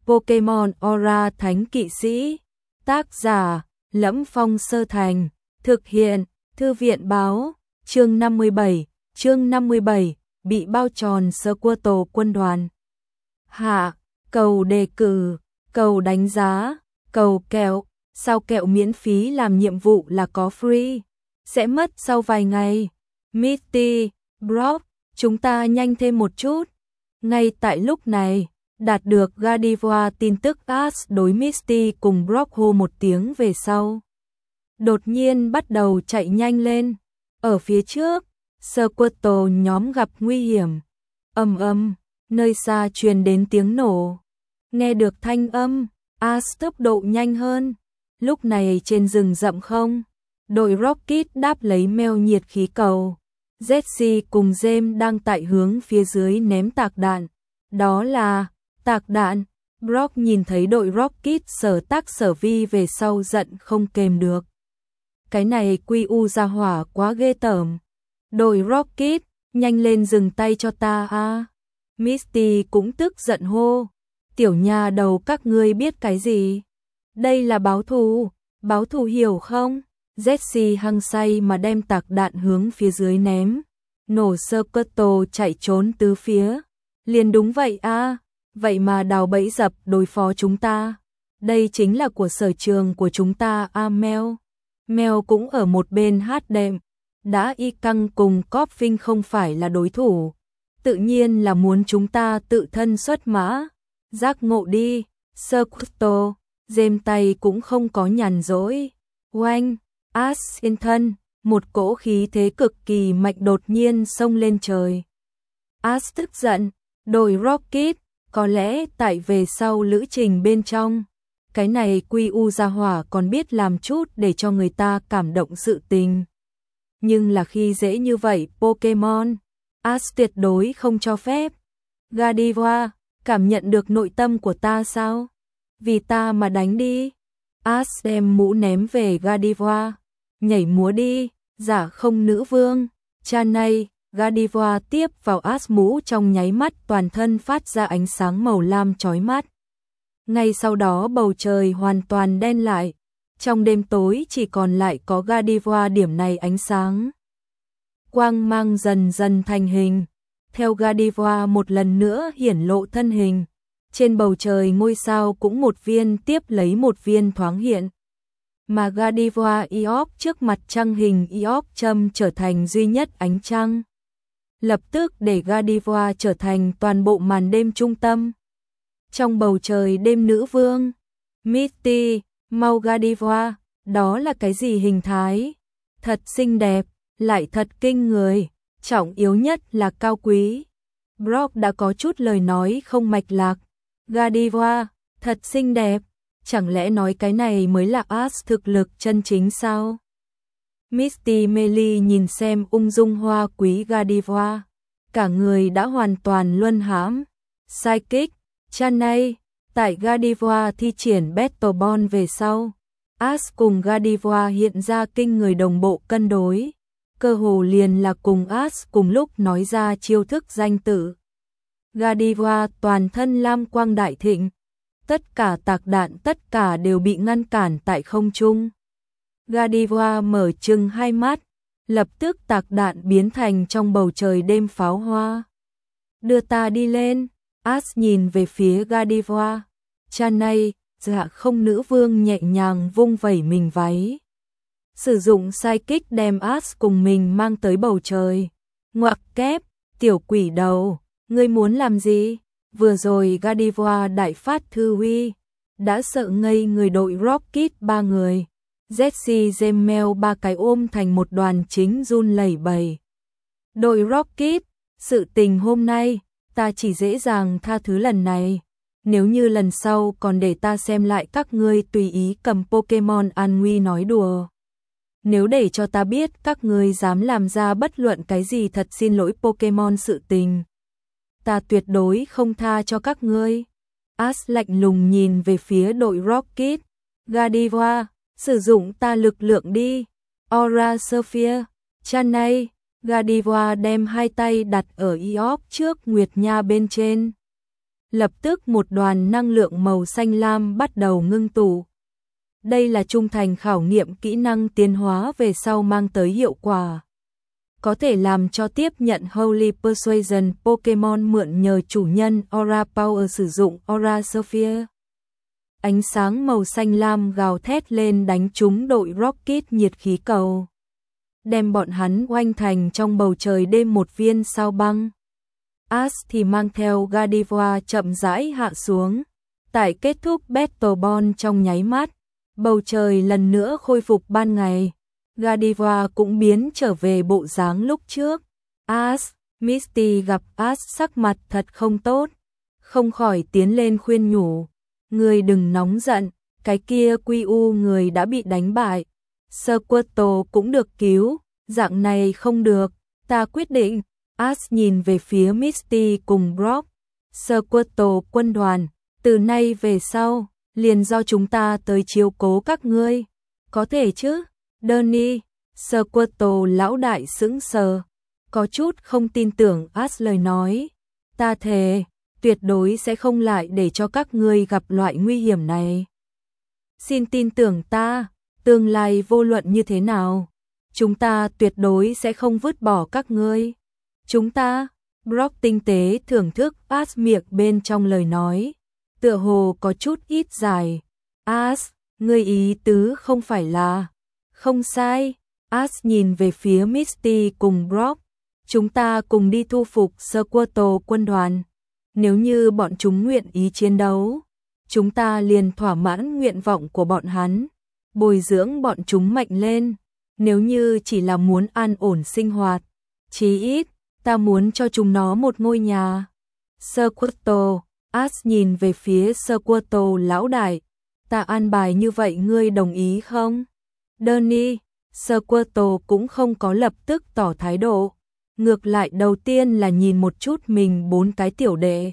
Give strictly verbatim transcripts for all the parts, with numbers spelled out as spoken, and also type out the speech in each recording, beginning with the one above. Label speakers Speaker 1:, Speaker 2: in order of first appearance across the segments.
Speaker 1: Pokemon Aura Thánh Kỵ Sĩ. Tác giả: Lẫm Phong Sơ Thành. Thực hiện: Thư viện báo. Chương năm mươi bảy. Chương năm mươi bảy. Bị bao tròn Squirtle quân đoàn. Hạ, cầu đề cử, cầu đánh giá, cầu kẹo. Sao kẹo miễn phí làm nhiệm vụ là có free? Sẽ mất sau vài ngày. Misty, Brock, chúng ta nhanh thêm một chút. Ngay tại lúc này, đạt được Gardevoir tin tức Ash đối Misty cùng Brock hô một tiếng về sau. Đột nhiên bắt đầu chạy nhanh lên. Ở phía trước, Squirtle nhóm gặp nguy hiểm. Ầm ầm, nơi xa truyền đến tiếng nổ. Nghe được thanh âm, Ash tốc độ nhanh hơn. Lúc này trên rừng rậm không, đội Rocket đáp lấy meo nhiệt khí cầu. Jessie cùng James đang tại hướng phía dưới ném tạc đạn. Đó là tạc đạn. Brock nhìn thấy đội Rocket sở tác sở vi về sau giận không kềm được. Cái này quy u ra hỏa quá ghê tởm. Đội Rocket, nhanh lên dừng tay cho ta a. À. Misty cũng tức giận hô. Tiểu nha đầu các ngươi biết cái gì? Đây là báo thù, báo thù hiểu không? Jessie hăng say mà đem tạc đạn hướng phía dưới ném. Nổ Squirtle chạy trốn tứ phía. Liền đúng vậy a, à, vậy mà đào bẫy dập đối phó chúng ta. Đây chính là của sở trường của chúng ta a à, Mel. Mel cũng ở một bên hát đệm. Đã y căng cùng Coffin không phải là đối thủ. Tự nhiên là muốn chúng ta tự thân xuất mã. Giác ngộ đi, Squirtle. Dêm tay cũng không có nhàn rỗi. Oanh, Ash yên thân, một cỗ khí thế cực kỳ mạnh đột nhiên xông lên trời. Ash tức giận, đội Rocket, có lẽ tại về sau lữ trình bên trong, cái này quy u gia hỏa còn biết làm chút để cho người ta cảm động sự tình. Nhưng là khi dễ như vậy Pokemon, Ash tuyệt đối không cho phép. Gardevoir, cảm nhận được nội tâm của ta sao? Vì ta mà đánh đi. Ash đem mũ ném về Gardevoir. Nhảy múa đi, giả không nữ vương. Cha này, Gardevoir tiếp vào Ash mũ trong nháy mắt toàn thân phát ra ánh sáng màu lam chói mắt. Ngay sau đó bầu trời hoàn toàn đen lại. Trong đêm tối chỉ còn lại có Gardevoir điểm này ánh sáng. Quang mang dần dần thành hình. Theo Gardevoir một lần nữa hiển lộ thân hình. Trên bầu trời ngôi sao cũng một viên tiếp lấy một viên thoáng hiện. Mà Gardevoir Eorp trước mặt trăng hình Eorp châm trở thành duy nhất ánh trăng. Lập tức để Gardevoir trở thành toàn bộ màn đêm trung tâm. Trong bầu trời đêm nữ vương, Misty, mau Gardevoir, đó là cái gì hình thái? Thật xinh đẹp, lại thật kinh người, trọng yếu nhất là cao quý. Brock đã có chút lời nói không mạch lạc. Gardevoir, thật xinh đẹp, chẳng lẽ nói cái này mới là Ash thực lực chân chính sao? Misty Melee nhìn xem ung dung hoa quý Gardevoir, cả người đã hoàn toàn luân hãm. Psychic, Chanay, tại Gardevoir thi triển Battle Ball về sau, Ash cùng Gardevoir hiện ra kinh người đồng bộ cân đối, cơ hồ liền là cùng Ash cùng lúc nói ra chiêu thức danh tự. Gardevoir toàn thân lam quang đại thịnh, tất cả tạc đạn tất cả đều bị ngăn cản tại không trung. Gardevoir mở trừng hai mắt, lập tức tạc đạn biến thành trong bầu trời đêm pháo hoa. Đưa ta đi lên, Ash nhìn về phía Gardevoir. Cha này, dạ không nữ vương nhẹ nhàng vung vẩy mình váy. Sử dụng Psychic đem Ash cùng mình mang tới bầu trời. Ngoặc kép, tiểu quỷ đầu. Ngươi muốn làm gì? Vừa rồi Gardevoir đại phát thư huy, đã sợ ngây người đội Rocket ba người. Jessie James ba cái ôm thành một đoàn chính run lẩy bẩy. Đội Rocket, sự tình hôm nay, ta chỉ dễ dàng tha thứ lần này. Nếu như lần sau còn để ta xem lại các ngươi tùy ý cầm Pokemon an nguy nói đùa. Nếu để cho ta biết các ngươi dám làm ra bất luận cái gì thật xin lỗi Pokemon sự tình. Ta tuyệt đối không tha cho các ngươi. Ash lạnh lùng nhìn về phía đội Rocket. Gardevoir, sử dụng ta lực lượng đi. Aura Sphere, Chanay. Gardevoir đem hai tay đặt ở Eorp trước Nguyệt Nha bên trên. lập tức một đoàn năng lượng màu xanh lam bắt đầu ngưng tụ. Đây là trung thành khảo nghiệm kỹ năng tiến hóa về sau mang tới hiệu quả. Có thể làm cho tiếp nhận Holy Persuasion Pokemon mượn nhờ chủ nhân Aura Power sử dụng Aura Sphere. Ánh sáng màu xanh lam gào thét lên đánh trúng đội Rocket nhiệt khí cầu, đem bọn hắn oanh thành trong bầu trời đêm một viên sao băng. Ash thì mang theo Gardevoir chậm rãi hạ xuống. Tại kết thúc Battle Ball trong nháy mắt, bầu trời lần nữa khôi phục ban ngày. Gardevoir cũng biến trở về bộ dáng lúc trước. Ash, Misty gặp Ash sắc mặt thật không tốt, không khỏi tiến lên khuyên nhủ. Người đừng nóng giận, cái kia quy u người đã bị đánh bại. Squirtle cũng được cứu, dạng này không được, ta quyết định. Ash nhìn về phía Misty cùng Brock. Squirtle quân đoàn, từ nay về sau, liền do chúng ta tới chiếu cố các ngươi. Có thể chứ? Danny, Squirtle lão đại sững sờ, có chút không tin tưởng Ash lời nói. Ta thề, tuyệt đối sẽ không lại để cho các ngươi gặp loại nguy hiểm này. Xin tin tưởng ta, tương lai vô luận như thế nào, chúng ta tuyệt đối sẽ không vứt bỏ các ngươi. Chúng ta, Brock tinh tế thưởng thức Ash miệng bên trong lời nói, tựa hồ có chút ít dài. Ash, ngươi ý tứ không phải là... Không sai, Ash nhìn về phía Misty cùng Brock. Chúng ta cùng đi thu phục Squirtle quân đoàn. Nếu như bọn chúng nguyện ý chiến đấu, chúng ta liền thỏa mãn nguyện vọng của bọn hắn, bồi dưỡng bọn chúng mạnh lên. Nếu như chỉ là muốn an ổn sinh hoạt, chí ít, ta muốn cho chúng nó một ngôi nhà. Squirtle, Ash nhìn về phía Squirtle lão đại. Ta an bài như vậy ngươi đồng ý không? Danny, Squirtle cũng không có lập tức tỏ thái độ. Ngược lại đầu tiên là nhìn một chút mình bốn cái tiểu đệ.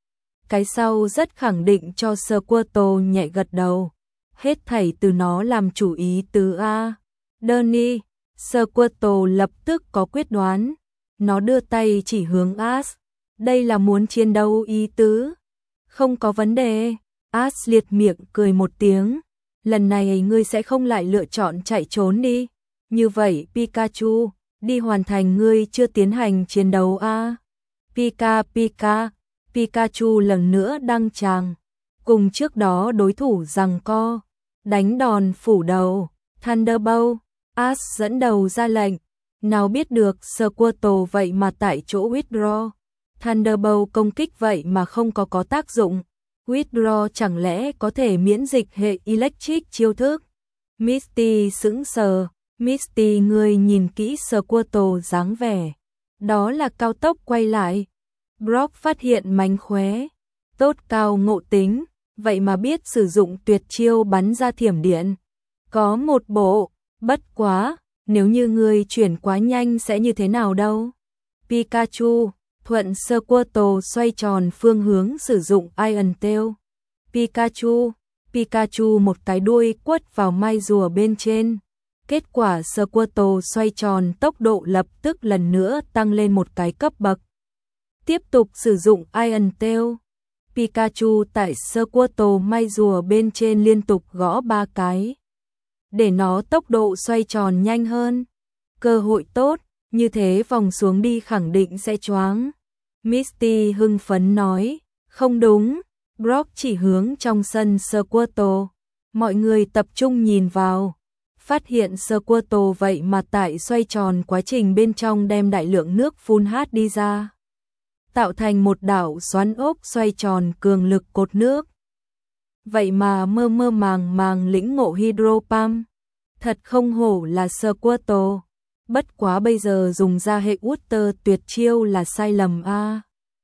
Speaker 1: Cái sau rất khẳng định cho Squirtle nhẹ gật đầu. Hết thảy từ nó làm chủ ý từ A. Danny, Squirtle lập tức có quyết đoán. Nó đưa tay chỉ hướng Ash. Đây là muốn chiến đấu ý tứ. Không có vấn đề. Ash liệt miệng cười một tiếng. Lần này ngươi sẽ không lại lựa chọn chạy trốn đi. Như vậy Pikachu, đi hoàn thành ngươi chưa tiến hành chiến đấu a. À? Pika Pika, Pikachu lần nữa đăng tràng. Cùng trước đó đối thủ giằng co, đánh đòn phủ đầu, Thunderbolt, Ash dẫn đầu ra lệnh. Nào biết được Squirtle vậy mà tại chỗ withdraw. Thunderbolt công kích vậy mà không có có tác dụng. Withdraw chẳng lẽ có thể miễn dịch hệ electric chiêu thức? Misty sững sờ. Misty ngươi nhìn kỹ Squirtle dáng vẻ. Đó là cao tốc quay lại. Brock phát hiện mánh khóe. Tốt cao ngộ tính. Vậy mà biết sử dụng tuyệt chiêu bắn ra thiểm điện. Có một bộ. Bất quá. Nếu như ngươi chuyển quá nhanh sẽ như thế nào đâu? Pikachu. Thuận Squirtle xoay tròn phương hướng sử dụng Iron Tail. Pikachu, Pikachu một cái đuôi quất vào mai rùa bên trên. Kết quả Squirtle xoay tròn tốc độ lập tức lần nữa tăng lên một cái cấp bậc. Tiếp tục sử dụng Iron Tail. Pikachu tại Squirtle mai rùa bên trên liên tục gõ ba cái. Để nó tốc độ xoay tròn nhanh hơn. Cơ hội tốt. Như thế vòng xuống đi khẳng định sẽ choáng. Misty hưng phấn nói. Không đúng. Brock chỉ hướng trong sân Squirtle. Mọi người tập trung nhìn vào. Phát hiện Squirtle vậy mà tại xoay tròn quá trình bên trong đem đại lượng nước phun hát đi ra. Tạo thành một đảo xoắn ốc xoay tròn cường lực cột nước. Vậy mà mơ mơ màng màng lĩnh ngộ Hydro Pump. Thật không hổ là Squirtle. Bất quá bây giờ dùng ra hệ Water tuyệt chiêu là sai lầm a. À.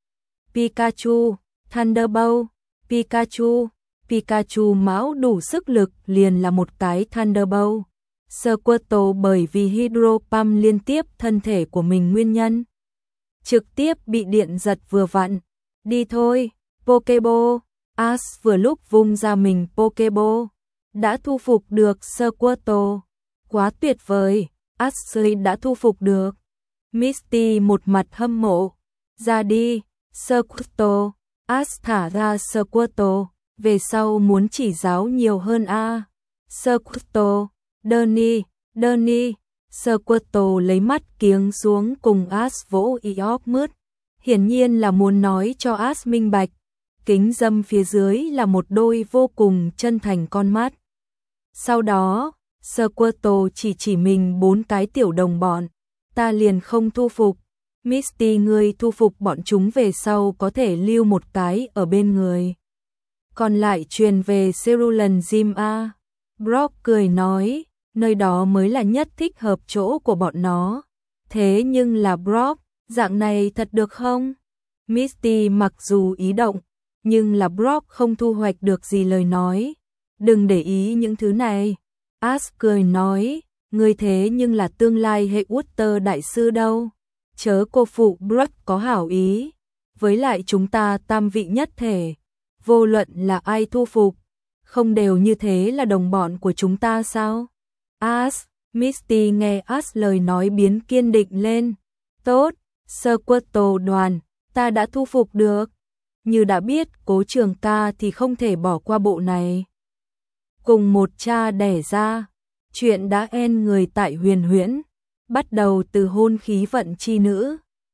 Speaker 1: Pikachu, Thunderbolt, Pikachu, Pikachu mão đủ sức lực liền là một cái Thunderbolt. Squirtle bởi vì Hydro Pump liên tiếp thân thể của mình nguyên nhân. Trực tiếp bị điện giật vừa vặn. Đi thôi, Pokeball. Ash vừa lúc vung ra mình Pokeball. Đã thu phục được Squirtle. Quá tuyệt vời. Ashley đã thu phục được. Misty một mặt hâm mộ. Ra đi, Squirtle. As thả ra Squirtle, về sau muốn chỉ giáo nhiều hơn a. À. Squirtle, Danny, Danny, Squirtle lấy mắt kiếng xuống cùng As vỗ Eeyore mướt. Hiển nhiên là muốn nói cho As minh bạch. Kính dâm phía dưới là một đôi vô cùng chân thành con mắt. Sau đó, Squirtle chỉ chỉ mình bốn cái tiểu đồng bọn. Ta liền không thu phục. Misty ngươi thu phục bọn chúng về sau có thể lưu một cái ở bên người. Còn lại truyền về Cerulean Gym A. Brock cười nói, nơi đó mới là nhất thích hợp chỗ của bọn nó. Thế nhưng là Brock, dạng này thật được không? Misty mặc dù ý động, nhưng là Brock không thu hoạch được gì lời nói. Đừng để ý những thứ này. As cười nói, ngươi thế nhưng là tương lai hệ Water đại sư đâu. Chớ cô phụ Brock có hảo ý. Với lại chúng ta tam vị nhất thể. Vô luận là ai thu phục, không đều như thế là đồng bọn của chúng ta sao? As, Misty nghe As lời nói biến kiên định lên. Tốt, Squirtle đoàn, ta đã thu phục được. Như đã biết Cố Trường ca thì không thể bỏ qua bộ này. Cùng một cha đẻ ra, chuyện đã end người tại Huyền Huyễn, bắt đầu từ hôn khí vận chi nữ.